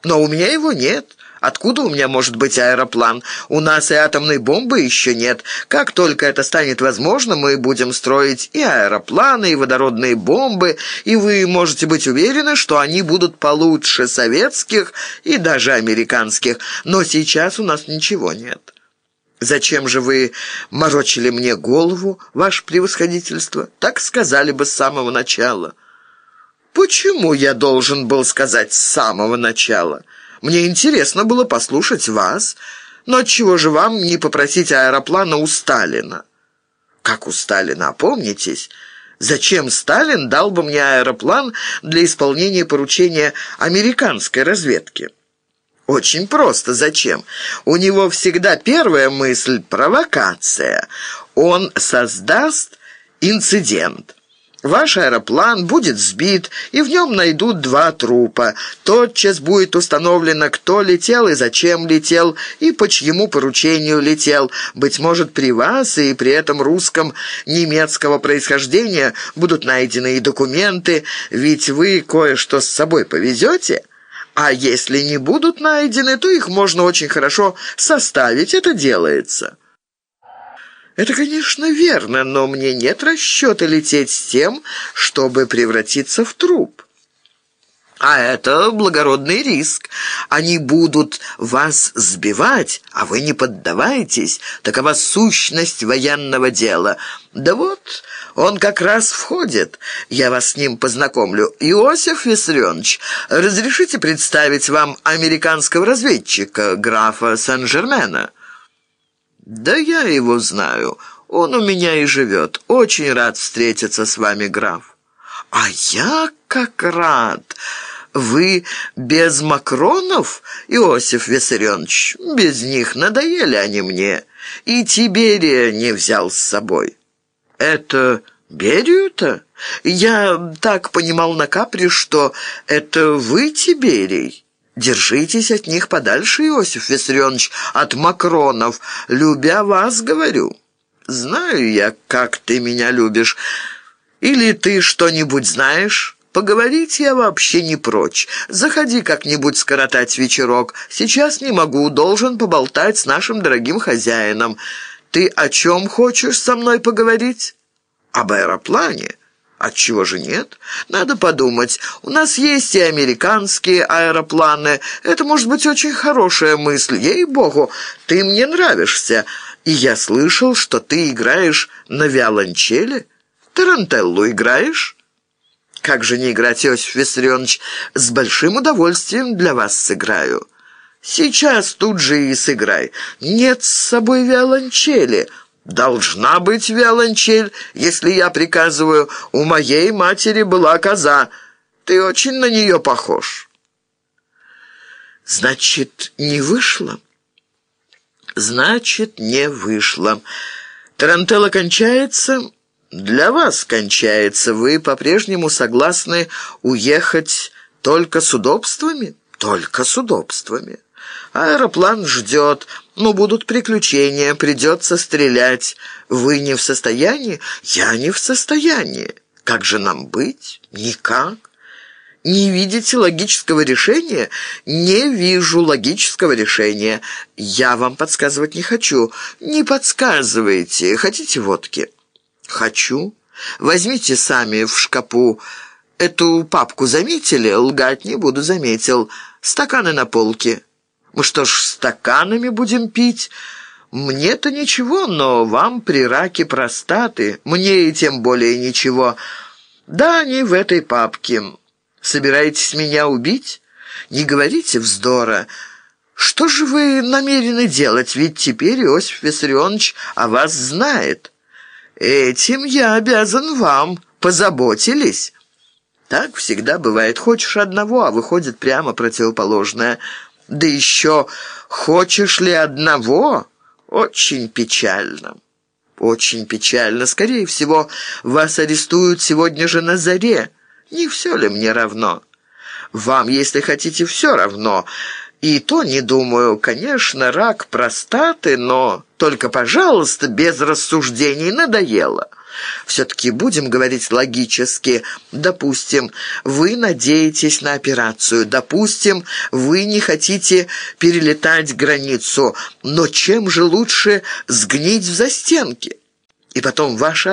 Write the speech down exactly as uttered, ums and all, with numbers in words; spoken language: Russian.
Но у меня его нет. Откуда у меня может быть аэроплан? У нас и атомной бомбы еще нет. Как только это станет возможно, мы будем строить и аэропланы, и водородные бомбы, и вы можете быть уверены, что они будут получше советских и даже американских. Но сейчас у нас ничего нет. Зачем же вы морочили мне голову, ваше превосходительство? Так сказали бы с самого начала. Почему я должен был сказать с самого начала? Мне интересно было послушать вас, но отчего же вам не попросить аэроплана у Сталина? Как у Сталина, опомнитесь? Зачем Сталин дал бы мне аэроплан для исполнения поручения американской разведки? Очень просто. Зачем? У него всегда первая мысль – провокация. Он создаст инцидент. Ваш аэроплан будет сбит, и в нем найдут два трупа. Тотчас будет установлено, кто летел и зачем летел, и по чьему поручению летел. Быть может, при вас и при этом русском немецкого происхождения будут найдены и документы, ведь вы кое-что с собой повезете. А если не будут найдены, то их можно очень хорошо составить, это делается. Это, конечно, верно, но мне нет расчета лететь с тем, чтобы превратиться в труп. А это благородный риск. Они будут вас сбивать, а вы не поддаваетесь. Такова сущность военного дела. Да вот, он как раз входит. Я вас с ним познакомлю. Иосиф Виссарионович, разрешите представить вам американского разведчика, графа Сен-Жермена? Да я его знаю. Он у меня и живет. Очень рад встретиться с вами, граф. А я как рад. Вы без Макронов, Иосиф Виссарионович? Без них надоели они мне. И Тиберия не взял с собой. Это Берию-то? Я так понимал на капре, что это вы, Тиберий. Держитесь от них подальше, Иосиф Виссарионович, от Макронов. Любя вас, говорю. Знаю я, как ты меня любишь. Или ты что-нибудь знаешь? Поговорить я вообще не прочь. Заходи как-нибудь скоротать вечерок. Сейчас не могу, должен поболтать с нашим дорогим хозяином. Ты о чем хочешь со мной поговорить? Об аэроплане? Отчего же нет? Надо подумать. У нас есть и американские аэропланы. Это может быть очень хорошая мысль. Ей-богу, ты мне нравишься. И я слышал, что ты играешь на виолончели. Тарантеллу играешь? Как же не играть, Иосиф Виссарионович? С большим удовольствием для вас сыграю. Сейчас тут же и сыграй. Нет с собой виолончели. Должна быть виолончель, если я приказываю. У моей матери была коза. Ты очень на нее похож. Значит, не вышло? Значит, не вышло. Тарантелла кончается? Для вас кончается. Вы по-прежнему согласны уехать только с удобствами? Только с удобствами. Аэроплан ждет, но будут приключения, придется стрелять. Вы не в состоянии? Я не в состоянии. Как же нам быть? Никак. Не видите логического решения? Не вижу логического решения. Я вам подсказывать не хочу. Не подсказывайте. Хотите водки? Хочу. Возьмите сами в шкапу. Эту папку заметили? Лгать не буду, заметил. Стаканы на полке. Мы что ж, стаканами будем пить? Мне-то ничего, но вам при раке простаты. Мне и тем более ничего. Да, они в этой папке. Собираетесь меня убить? Не говорите вздора. Что же вы намерены делать? Ведь теперь Иосиф Виссарионович о вас знает. Этим я обязан вам. Позаботились. Так всегда бывает. Хочешь одного, а выходит прямо противоположное. Да еще хочешь ли одного? Очень печально. Очень печально. Скорее всего, вас арестуют сегодня же на заре. Не все ли мне равно? Вам, если хотите, все равно. И то не думаю. Конечно, рак простаты, но только, пожалуйста, без рассуждений, надоело. Все-таки будем говорить логически. Допустим, вы надеетесь на операцию. Допустим, вы не хотите перелетать границу. Но чем же лучше сгнить в застенке? И потом, ваша